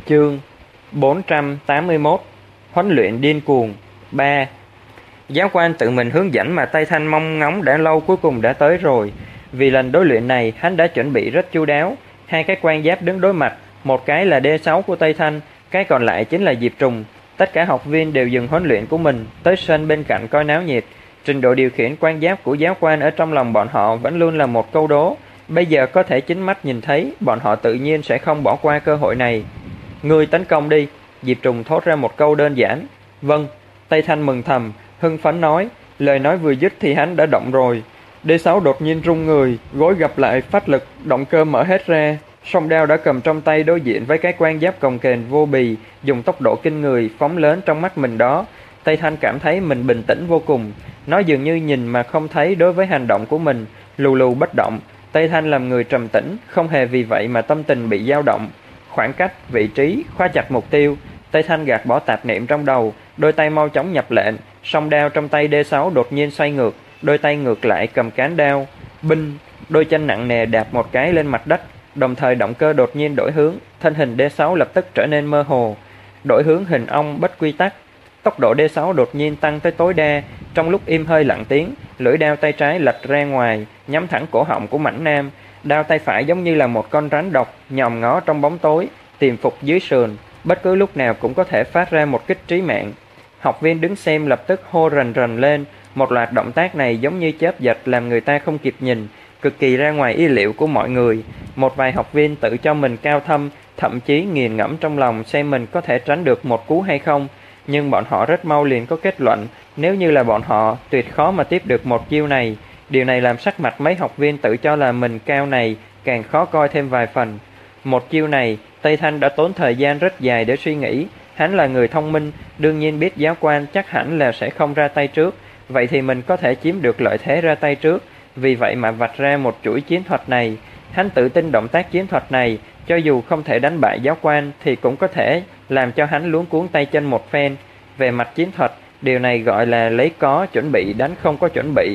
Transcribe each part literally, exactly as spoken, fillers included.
Chương bốn trăm tám mươi mốt. Huấn luyện điên cuồng ba. Giáo quan tự mình hướng dẫn mà Tây Thanh mong ngóng đã lâu cuối cùng đã tới rồi. Vì lần đối luyện này hắn đã chuẩn bị rất chu đáo. Hai cái quan giáp đứng đối mặt, một cái là đê sáu của Tây Thanh, cái còn lại chính là Diệp Trùng. Tất cả học viên đều dừng huấn luyện của mình, tới sân bên cạnh coi náo nhiệt. Trình độ điều khiển quan giáp của giáo quan ở trong lòng bọn họ vẫn luôn là một câu đố. Bây giờ có thể chính mắt nhìn thấy, bọn họ tự nhiên sẽ không bỏ qua cơ hội này. Ngươi tấn công đi, Diệp Trùng thốt ra một câu đơn giản. Vâng, Tây Thanh mừng thầm, hưng phấn nói. Lời nói vừa dứt thì hắn đã động rồi. đê sáu đột nhiên rung người, gối gập lại phát lực, động cơ mở hết ra. Song đao đã cầm trong tay đối diện với cái quan giáp cồng kềnh vô bì, dùng tốc độ kinh người phóng lớn trong mắt mình đó. Tây Thanh cảm thấy mình bình tĩnh vô cùng. Nó dường như nhìn mà không thấy đối với hành động của mình, lù lù bất động. Tây Thanh làm người trầm tĩnh, không hề vì vậy mà tâm tình bị dao động. Khoảng cách, vị trí, khóa chặt mục tiêu. Tây Thanh gạt bỏ tạp niệm trong đầu, đôi tay mau chóng nhập lệnh. Song đao trong tay đê sáu đột nhiên xoay ngược, đôi tay ngược lại cầm cán đao. Binh, đôi chân nặng nề đạp một cái lên mặt đất, đồng thời động cơ đột nhiên đổi hướng, thân hình đê sáu lập tức trở nên mơ hồ. Đổi hướng hình ong bất quy tắc. Tốc độ đê sáu đột nhiên tăng tới tối đa, trong lúc im hơi lặng tiếng, lưỡi đao tay trái lệch ra ngoài, nhắm thẳng cổ họng của Mãnh Nam. Đao tay phải giống như là một con rắn độc nhòm ngó trong bóng tối, tiềm phục dưới sườn, bất cứ lúc nào cũng có thể phát ra một kích trí mạng. Học viên đứng xem lập tức hô rần rần lên. Một loạt động tác này giống như chớp giật làm người ta không kịp nhìn, cực kỳ ra ngoài ý liệu của mọi người. Một vài học viên tự cho mình cao thâm, thậm chí nghiền ngẫm trong lòng xem mình có thể tránh được một cú hay không. Nhưng bọn họ rất mau liền có kết luận, nếu như là bọn họ, tuyệt khó mà tiếp được một chiêu này. Điều này làm sắc mặt mấy học viên tự cho là mình cao này càng khó coi thêm vài phần. Một chiêu này, Tây Thanh đã tốn thời gian rất dài để suy nghĩ. Hắn là người thông minh, đương nhiên biết giáo quan chắc hẳn là sẽ không ra tay trước. Vậy thì mình có thể chiếm được lợi thế ra tay trước. Vì vậy mà vạch ra một chuỗi chiến thuật này. Hắn tự tin động tác chiến thuật này, cho dù không thể đánh bại giáo quan thì cũng có thể làm cho hắn luống cuống tay chân một phen. Về mặt chiến thuật, điều này gọi là lấy có chuẩn bị đánh không có chuẩn bị.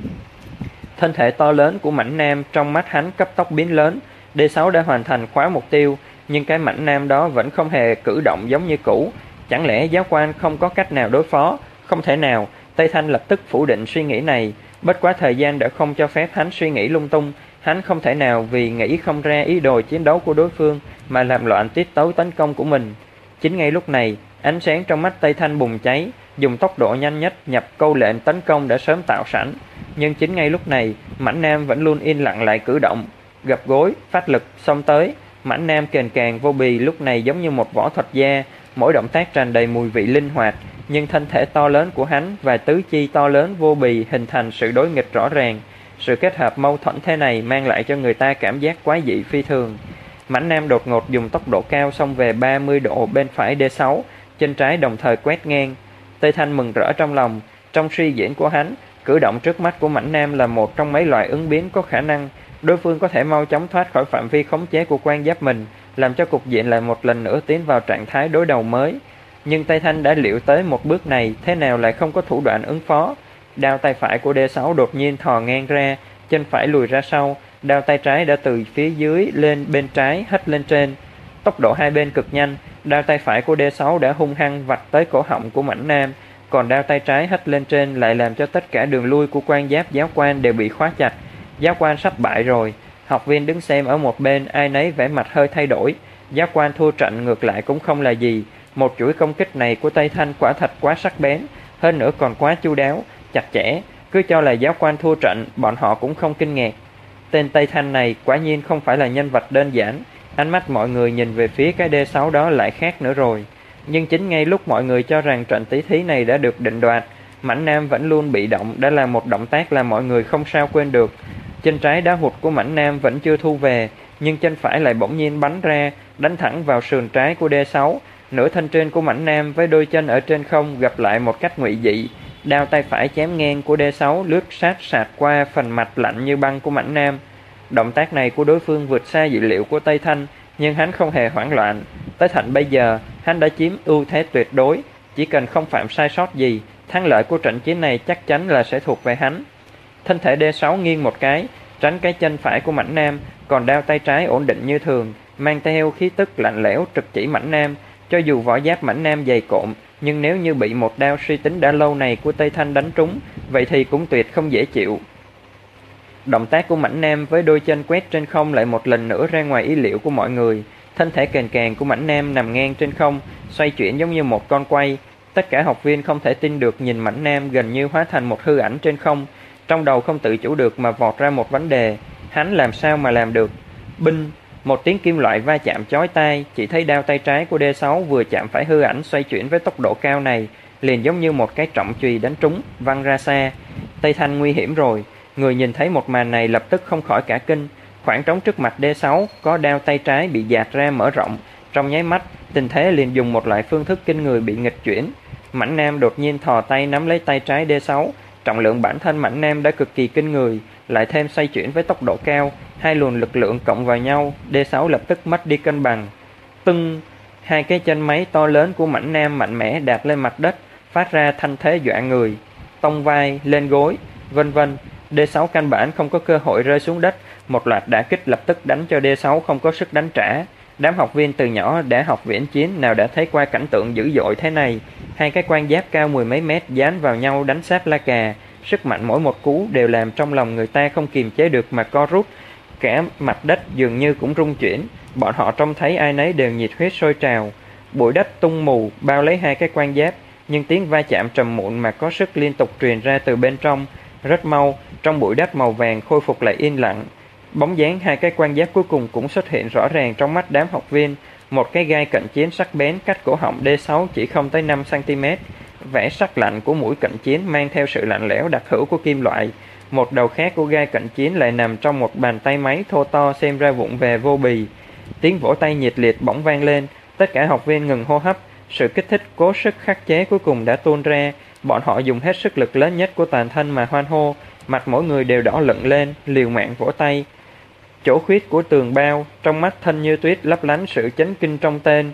Thân thể to lớn của Mãnh Nam trong mắt hắn cấp tốc biến lớn. đê sáu đã hoàn thành khóa mục tiêu, nhưng cái Mãnh Nam đó vẫn không hề cử động giống như cũ. Chẳng lẽ giáo quan không có cách nào đối phó? Không thể nào. Tây Thanh lập tức phủ định suy nghĩ này. Bất quá thời gian đã không cho phép hắn suy nghĩ lung tung. Hắn không thể nào vì nghĩ không ra ý đồ chiến đấu của đối phương mà làm loạn tiết tấu tấn công của mình. Chính ngay lúc này, ánh sáng trong mắt Tây Thanh bùng cháy, dùng tốc độ nhanh nhất nhập câu lệnh tấn công đã sớm tạo sẵn. Nhưng chính ngay lúc này, Mãnh Nam vẫn luôn yên lặng lại cử động, gập gối, phát lực, xông tới. Mãnh Nam kềnh càng vô bì lúc này giống như một võ thuật gia, mỗi động tác tràn đầy mùi vị linh hoạt, nhưng thân thể to lớn của hắn và tứ chi to lớn vô bì hình thành sự đối nghịch rõ ràng. Sự kết hợp mâu thuẫn thế này mang lại cho người ta cảm giác quái dị phi thường. Mãnh Nam đột ngột dùng tốc độ cao xông về ba mươi độ bên phải đê sáu, chân trái đồng thời quét ngang. Tây Thanh mừng rỡ trong lòng. Trong suy diễn của hắn, cử động trước mắt của Mãnh Nam là một trong mấy loại ứng biến có khả năng đối phương có thể mau chóng thoát khỏi phạm vi khống chế của quan giáp mình, làm cho cục diện lại một lần nữa tiến vào trạng thái đối đầu mới. Nhưng Tây Thanh đã liệu tới một bước này, thế nào lại không có thủ đoạn ứng phó. Đao tay phải của đê sáu đột nhiên thò ngang ra, chân phải lùi ra sau, đao tay trái đã từ phía dưới lên bên trái hất lên trên. Tốc độ hai bên cực nhanh, đao tay phải của đê sáu đã hung hăng vạch tới cổ họng của Mãnh Nam, còn đao tay trái hất lên trên lại làm cho tất cả đường lui của quan giáp giáo quan đều bị khóa chặt. Giáo quan sắp bại rồi. Học viên đứng xem ở một bên ai nấy vẻ mặt hơi thay đổi. Giáo quan thua trận ngược lại cũng không là gì. Một chuỗi công kích này của Tây Thanh quả thật quá sắc bén, hơn nữa còn quá chu đáo, chặt chẽ. Cứ cho là giáo quan thua trận, bọn họ cũng không kinh ngạc. Tên Tây Thanh này quả nhiên không phải là nhân vật đơn giản. Ánh mắt mọi người nhìn về phía cái đê sáu đó lại khác nữa rồi. Nhưng chính ngay lúc mọi người cho rằng trận tỷ thí này đã được định đoạt, Mãnh Nam vẫn luôn bị động đã là một động tác làm mọi người không sao quên được. Chân trái đá hụt của Mãnh Nam vẫn chưa thu về, nhưng chân phải lại bỗng nhiên bắn ra, đánh thẳng vào sườn trái của đê sáu. Nửa thân trên của Mãnh Nam với đôi chân ở trên không gặp lại một cách ngụy dị. Đao tay phải chém ngang của đê sáu lướt sát sạt qua phần mặt lạnh như băng của Mãnh Nam. Động tác này của đối phương vượt xa dự liệu của Tây Thanh, nhưng hắn không hề hoảng loạn. Tới tận bây giờ, hắn đã chiếm ưu thế tuyệt đối. Chỉ cần không phạm sai sót gì, thắng lợi của trận chiến này chắc chắn là sẽ thuộc về hắn. Thân thể đê sáu nghiêng một cái, tránh cái chân phải của Mãnh Nam, còn đao tay trái ổn định như thường. mang theo khí tức lạnh lẽo trực chỉ Mãnh Nam. Cho dù võ giáp Mãnh Nam dày cộm, nhưng nếu như bị một đao suy tính đã lâu này của Tây Thanh đánh trúng, vậy thì cũng tuyệt không dễ chịu. Động tác của Mãnh Nam với đôi chân quét trên không lại một lần nữa ra ngoài ý liệu của mọi người. Thân thể cành càng của Mãnh Nam nằm ngang trên không, xoay chuyển giống như một con quay. Tất cả học viên không thể tin được nhìn Mãnh Nam gần như hóa thành một hư ảnh trên không. Trong đầu không tự chủ được mà vọt ra một vấn đề, hắn làm sao mà làm được? Binh, một tiếng kim loại va chạm chói tai, chỉ thấy đao tay trái của D sáu vừa chạm phải hư ảnh xoay chuyển với tốc độ cao này, liền giống như một cái trọng chùy đánh trúng, văng ra xa. Tây Thanh nguy hiểm rồi. Người nhìn thấy một màn này lập tức không khỏi cả kinh. Khoảng trống trước mặt D sáu có đao tay trái bị dạt ra mở rộng. Trong nháy mắt, tình thế liền dùng một loại phương thức kinh người bị nghịch chuyển. Mãnh Nam đột nhiên thò tay nắm lấy tay trái D sáu. Trọng lượng bản thân Mãnh Nam đã cực kỳ kinh người, lại thêm xoay chuyển với tốc độ cao, hai luồng lực lượng cộng vào nhau, D sáu lập tức mất đi cân bằng. Tưng, hai cái chân máy to lớn của Mãnh Nam mạnh mẽ đạp lên mặt đất, phát ra thanh thế dọa người, tông vai, lên gối, vân vân. D sáu căn bản không có cơ hội rơi xuống đất, một loạt đả kích lập tức đánh cho D sáu không có sức đánh trả. Đám học viên từ nhỏ đã học viễn chiến nào đã thấy qua cảnh tượng dữ dội thế này. Hai cái quan giáp cao mười mấy mét dán vào nhau đánh sáp la cà, sức mạnh mỗi một cú đều làm trong lòng người ta không kiềm chế được mà co rút. Cả mặt đất dường như cũng rung chuyển, bọn họ trông thấy ai nấy đều nhiệt huyết sôi trào. Bụi đất tung mù bao lấy hai cái quan giáp, nhưng tiếng va chạm trầm muộn mà có sức liên tục truyền ra từ bên trong. Rất mau, trong bụi đất màu vàng khôi phục lại yên lặng. Bóng dáng hai cái quan giáp cuối cùng cũng xuất hiện rõ ràng trong mắt đám học viên. Một cái gai cận chiến sắc bén cách cổ họng D sáu chỉ không tới năm xăng ti mét. Vẻ sắc lạnh của mũi cận chiến mang theo sự lạnh lẽo đặc hữu của kim loại. Một đầu khác của gai cận chiến lại nằm trong một bàn tay máy thô to xem ra vụng về vô bì. Tiếng vỗ tay nhiệt liệt bỗng vang lên, tất cả học viên ngừng hô hấp. Sự kích thích cố sức khắc chế cuối cùng đã tuôn ra. Bọn họ dùng hết sức lực lớn nhất của toàn thân mà hoan hô, mặt mỗi người đều đỏ lựng lên, liều mạng vỗ tay. Chỗ khuyết của tường bao, trong mắt Thanh Như Tuyết lấp lánh sự chấn kinh trong tên.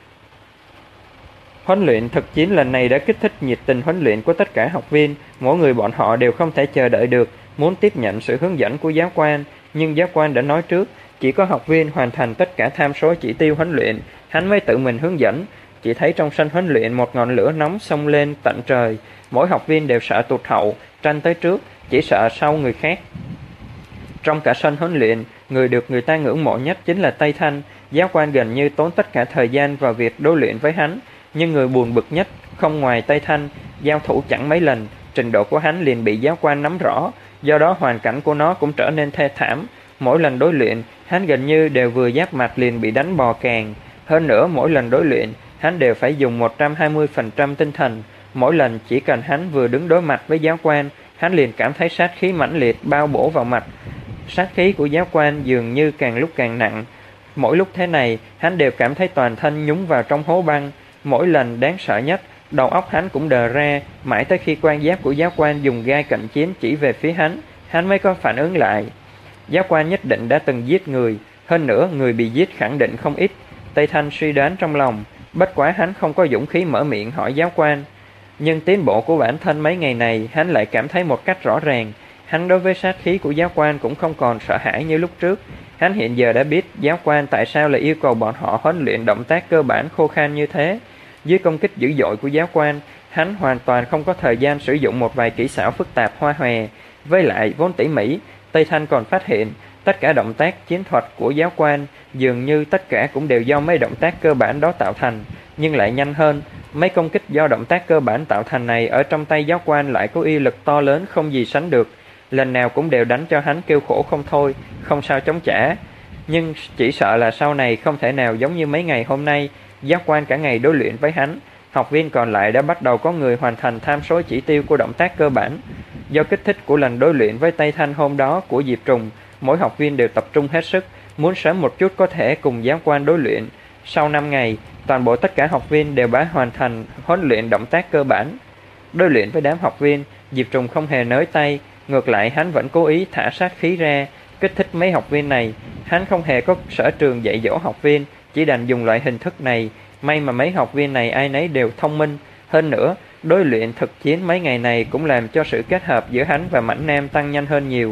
Huấn luyện thực chiến lần này đã kích thích nhiệt tình huấn luyện của tất cả học viên, mỗi người bọn họ đều không thể chờ đợi được, muốn tiếp nhận sự hướng dẫn của giáo quan, nhưng giáo quan đã nói trước, chỉ có học viên hoàn thành tất cả tham số chỉ tiêu huấn luyện, hắn mới tự mình hướng dẫn. Chỉ thấy trong sân huấn luyện một ngọn lửa nóng xông lên tận trời, mỗi học viên đều sợ tụt hậu, tranh tới trước, chỉ sợ sau người khác. Trong cả sân huấn luyện, người được người ta ngưỡng mộ nhất chính là Tây Thanh. Giáo quan gần như tốn tất cả thời gian vào việc đối luyện với hắn, nhưng người buồn bực nhất không ngoài Tây Thanh. Giao thủ chẳng mấy lần, trình độ của hắn liền bị giáo quan nắm rõ, do đó hoàn cảnh của nó cũng trở nên thê thảm. Mỗi lần đối luyện, hắn gần như đều vừa giáp mặt liền bị đánh bò càng. Hơn nữa mỗi lần đối luyện, hắn đều phải dùng một trăm hai mươi phần trăm tinh thần. Mỗi lần chỉ cần hắn vừa đứng đối mặt với giáo quan, hắn liền cảm thấy sát khí mãnh liệt bao bổ vào mặt. Sát khí của giáo quan dường như càng lúc càng nặng. Mỗi lúc thế này, hắn đều cảm thấy toàn thân nhúng vào trong hố băng. Mỗi lần đáng sợ nhất, đầu óc hắn cũng đờ ra, mãi tới khi quan giáp của giáo quan dùng gai cận chiến chỉ về phía hắn, hắn mới có phản ứng lại. Giáo quan nhất định đã từng giết người, hơn nữa người bị giết khẳng định không ít. Tây Thanh suy đoán trong lòng, bất quá hắn không có dũng khí mở miệng hỏi giáo quan. Nhưng tiến bộ của bản thân mấy ngày này, hắn lại cảm thấy một cách rõ ràng. Hắn đối với sát khí của giáo quan cũng không còn sợ hãi như lúc trước. Hắn hiện giờ đã biết giáo quan tại sao lại yêu cầu bọn họ huấn luyện động tác cơ bản khô khan như thế. Dưới công kích dữ dội của giáo quan, hắn hoàn toàn không có thời gian sử dụng một vài kỹ xảo phức tạp hoa hòe. Với lại vốn tỉ mỉ, Tây Thanh còn phát hiện tất cả động tác chiến thuật của giáo quan dường như tất cả cũng đều do mấy động tác cơ bản đó tạo thành, nhưng lại nhanh hơn. Mấy công kích do động tác cơ bản tạo thành này ở trong tay giáo quan lại có uy lực to lớn không gì sánh được. Lần nào cũng đều đánh cho hắn kêu khổ không thôi, không sao chống trả. Nhưng chỉ sợ là sau này không thể nào giống như mấy ngày hôm nay, giáo quan cả ngày đối luyện với hắn. Học viên còn lại đã bắt đầu có người hoàn thành tham số chỉ tiêu của động tác cơ bản. Do kích thích của lần đối luyện với Tây Thanh hôm đó của Diệp Trùng, mỗi học viên đều tập trung hết sức, muốn sớm một chút có thể cùng giáo quan đối luyện. Sau năm ngày, toàn bộ tất cả học viên đều đã hoàn thành huấn luyện động tác cơ bản. Đối luyện với đám học viên, Diệp Trùng không hề nới tay, ngược lại hắn vẫn cố ý thả sát khí ra, kích thích mấy học viên này. Hắn không hề có sở trường dạy dỗ học viên, chỉ đành dùng loại hình thức này. May mà mấy học viên này ai nấy đều thông minh. Hơn nữa, đối luyện thực chiến mấy ngày này cũng làm cho sự kết hợp giữa hắn và Mãnh Nam tăng nhanh hơn nhiều.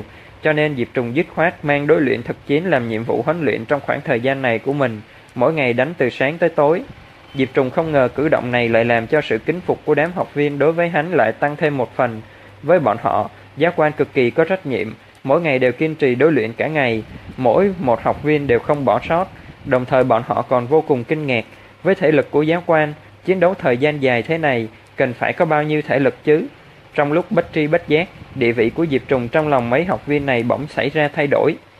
cho nên Diệp Trùng dứt khoát mang đối luyện thực chiến làm nhiệm vụ huấn luyện trong khoảng thời gian này của mình, mỗi ngày đánh từ sáng tới tối. Diệp Trùng không ngờ cử động này lại làm cho sự kính phục của đám học viên đối với hắn lại tăng thêm một phần. Với bọn họ, giáo quan cực kỳ có trách nhiệm, mỗi ngày đều kiên trì đối luyện cả ngày, mỗi một học viên đều không bỏ sót. Đồng thời bọn họ còn vô cùng kinh ngạc, với thể lực của giáo quan, chiến đấu thời gian dài thế này cần phải có bao nhiêu thể lực chứ. Trong lúc bất tri bất giác, địa vị của Diệp Trùng trong lòng mấy học viên này bỗng xảy ra thay đổi.